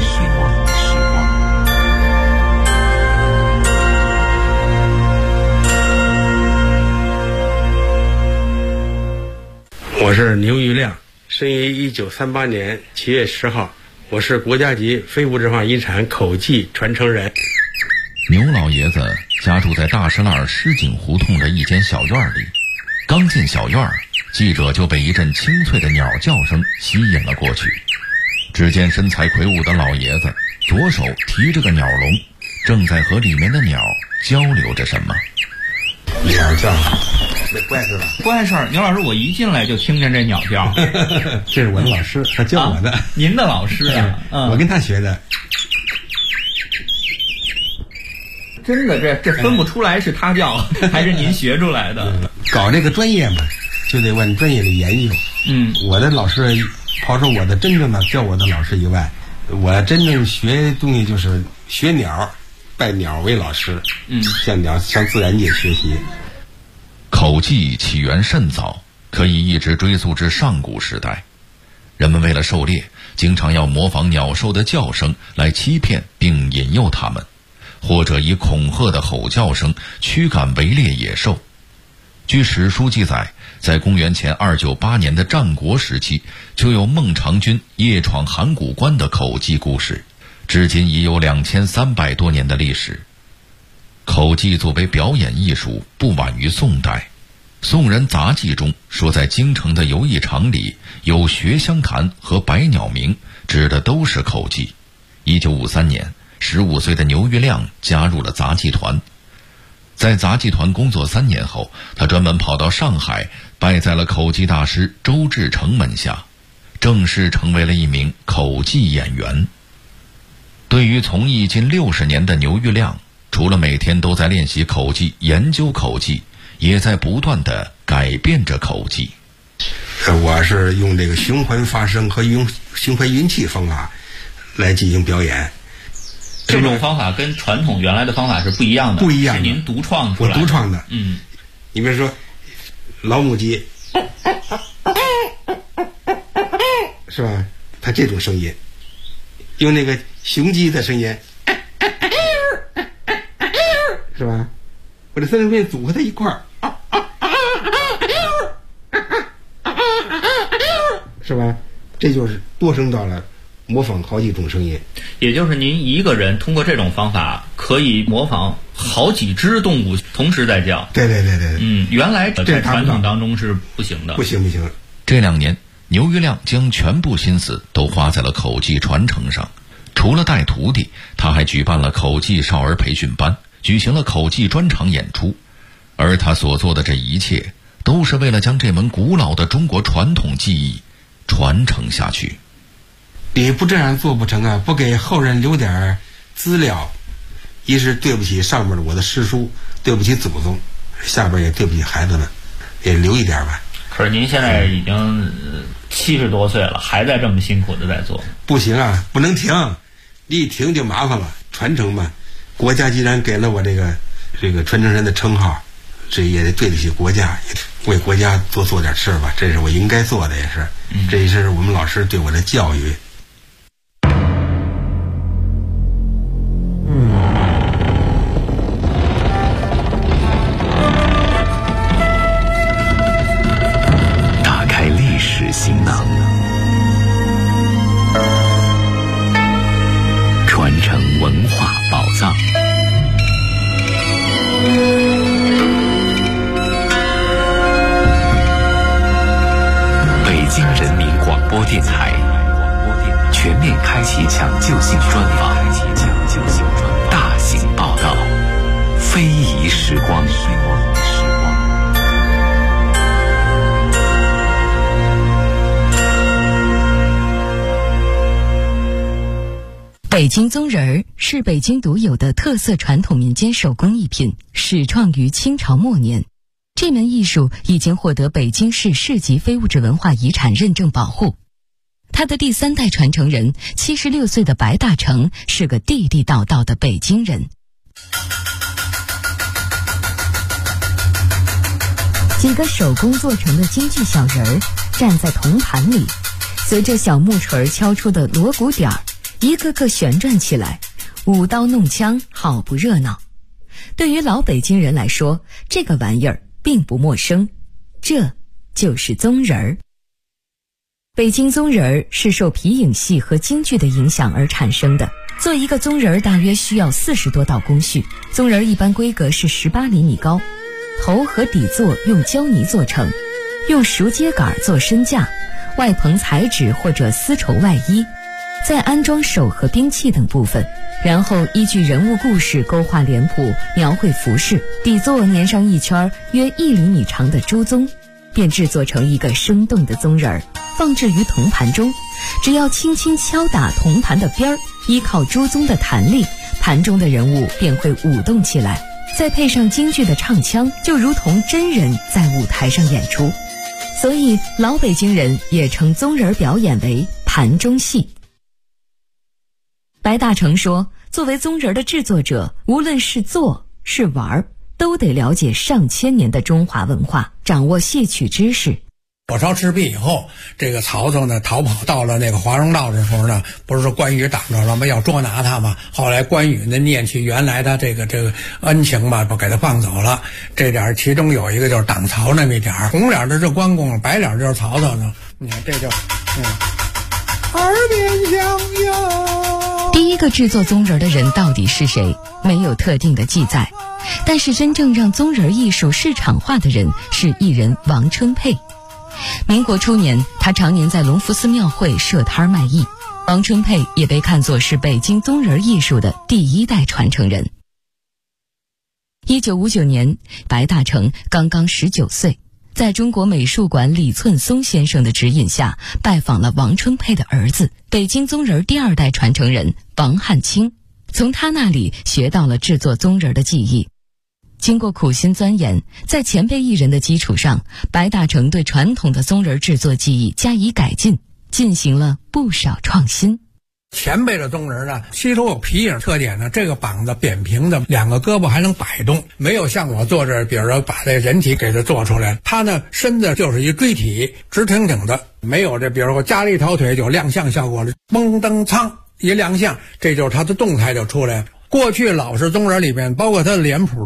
我是牛玉亮，生于1938年7月10号，我是国家级非物质文化遗产口技传承人。 牛老爷子家住在大石栏狮井胡同的一间小院里，刚进小院，记者就被一阵清脆的鸟叫声吸引了过去。只见身材魁梧的老爷子左手提着个鸟笼，正在和里面的鸟交流着什么。 鸟叫，那怪事吧？ 怪事儿，牛老师，我一进来就听见这鸟叫。 这是我的老师，他教我的。 您的老师啊？ 我跟他学的。 真的，这分不出来是他叫还是您学出来的。 搞这个专业嘛，就得往专业里研究。我的老师，抛出我的真正的教我的老师以外，我真正学东西就是学鸟，拜鸟为老师。向鸟，向自然界学习。 口技起源甚早，可以一直追溯至上古时代。人们为了狩猎，经常要模仿鸟兽的叫声来欺骗并引诱它们，或者以恐吓的吼叫声驱赶围猎野兽。据史书记载，在公元前298年的战国时期，就有孟尝君夜闯函谷关的口技故事，至今已有2300多年的历史。口技作为表演艺术，不晚于宋代。宋人杂记中说，在京城的游艺场里有学香坛和百鸟鸣，指的都是口技。1953年，15岁的牛玉亮加入了杂技团。在杂技团工作3年后，他专门跑到上海，拜在了口技大师周志成门下，正式成为了一名口技演员。对于从艺近60年的牛玉亮，除了每天都在练习口技、研究口技，也在不断地改变着口技。 我是用这个循环发声和用循环运气方法来进行表演。 这种方法跟传统原来的方法是不一样的， 不一样的， 是您独创出来的。 我独创的。你比如说老母鸡，是吧？它这种声音，用那个雄鸡的声音，是吧？我这3种声音组合在一块儿，是吧？这就是多声道了，模仿好几种声音。 也就是您一个人通过这种方法可以模仿好几只动物同时在叫。 对。 原来在传统当中是不行的。 不行。 这2年，牛玉亮将全部心思都花在了口技传承上。除了带徒弟，他还举办了口技少儿培训班，举行了口技专场演出。而他所做的这一切，都是为了将这门古老的中国传统技艺传承下去。 你不这样做不成啊！不给后人留点资料， 一是对不起上面的我的师叔，对不起祖宗，下边也对不起孩子们，也留一点吧。 可是您现在已经70多岁了，还在这么辛苦的在做。 不行啊，不能停，你一停就麻烦了。传承嘛，国家既然给了我这个传承人的称号，这也得对得起国家，为国家做点事吧，这是我应该做的，也是，这也是我们老师对我的教育。 打开历史行囊，传承文化宝藏。北京人民广播电台全面开启抢救性专访，大型报道，非遗时光。 北京宗人儿是北京独有的特色传统民间手工艺品，始创于清朝末年。这门艺术已经获得北京市市级非物质文化遗产认证保护。他的第3代传承人76岁的白大成是个地地道道的北京人。几个手工做成的京剧小人儿站在铜盘里，随着小木锤敲出的锣鼓点儿，一个个旋转起来，舞刀弄枪，好不热闹。对于老北京人来说，这个玩意儿并不陌生，这就是宗人儿。北京宗人儿是受皮影戏和京剧的影响而产生的。做一个宗人儿大约需要40多道工序，宗人儿一般规格是18厘米高，头和底座用胶泥做成，用熟秸秆做身架，外棚彩纸或者丝绸外衣，再安装手和兵器等部分，然后依据人物故事勾画脸谱，描绘服饰，底座粘上一圈约1厘米长的朱宗，便制作成一个生动的宗人儿，放置于铜盘中。只要轻轻敲打铜盘的边儿，依靠朱宗的弹力，盘中的人物便会舞动起来，再配上京剧的唱腔，就如同真人在舞台上演出。所以老北京人也称宗人表演为盘中戏。白大成说，作为宗人的制作者，无论是做是玩，都得了解上千年的中华文化，掌握戏曲知识。 火烧赤壁以后，这个曹操呢逃跑到了那个华容道的时候呢，不是说关羽挡着了吗？要捉拿他嘛。后来关羽呢念起原来的这个恩情吧，不给他放走了。这点其中有一个就是挡曹那么一点，红脸的是关公，白脸就是曹操呢。你看这就耳边响哟。 第一个制作宗人的人到底是谁，没有特定的记载。但是真正让宗人艺术市场化的人是艺人王春佩。民国初年，他常年在隆福寺庙会设摊卖艺。王春佩也被看作是北京宗人艺术的第1代传承人。1959年，白大成刚刚19岁，在中国美术馆李寸松先生的指引下，拜访了王春佩的儿子，北京宗人第2代传承人王汉卿，从他那里学到了制作宗人的技艺。经过苦心钻研，在前辈艺人的基础上，白大成对传统的宗人制作技艺加以改进，进行了不少创新。 前辈的宗人呢，其中有皮影特点呢，这个膀子扁平的，2个胳膊还能摆动，没有像我做这，比如说把这人体给它做出来，他呢身子就是一锥体，直挺挺的，没有这比如说加了一条腿有亮相效果了，嘣噔苍一亮相，这就是他的动态就出来了。过去老式宗人里边，包括他的脸谱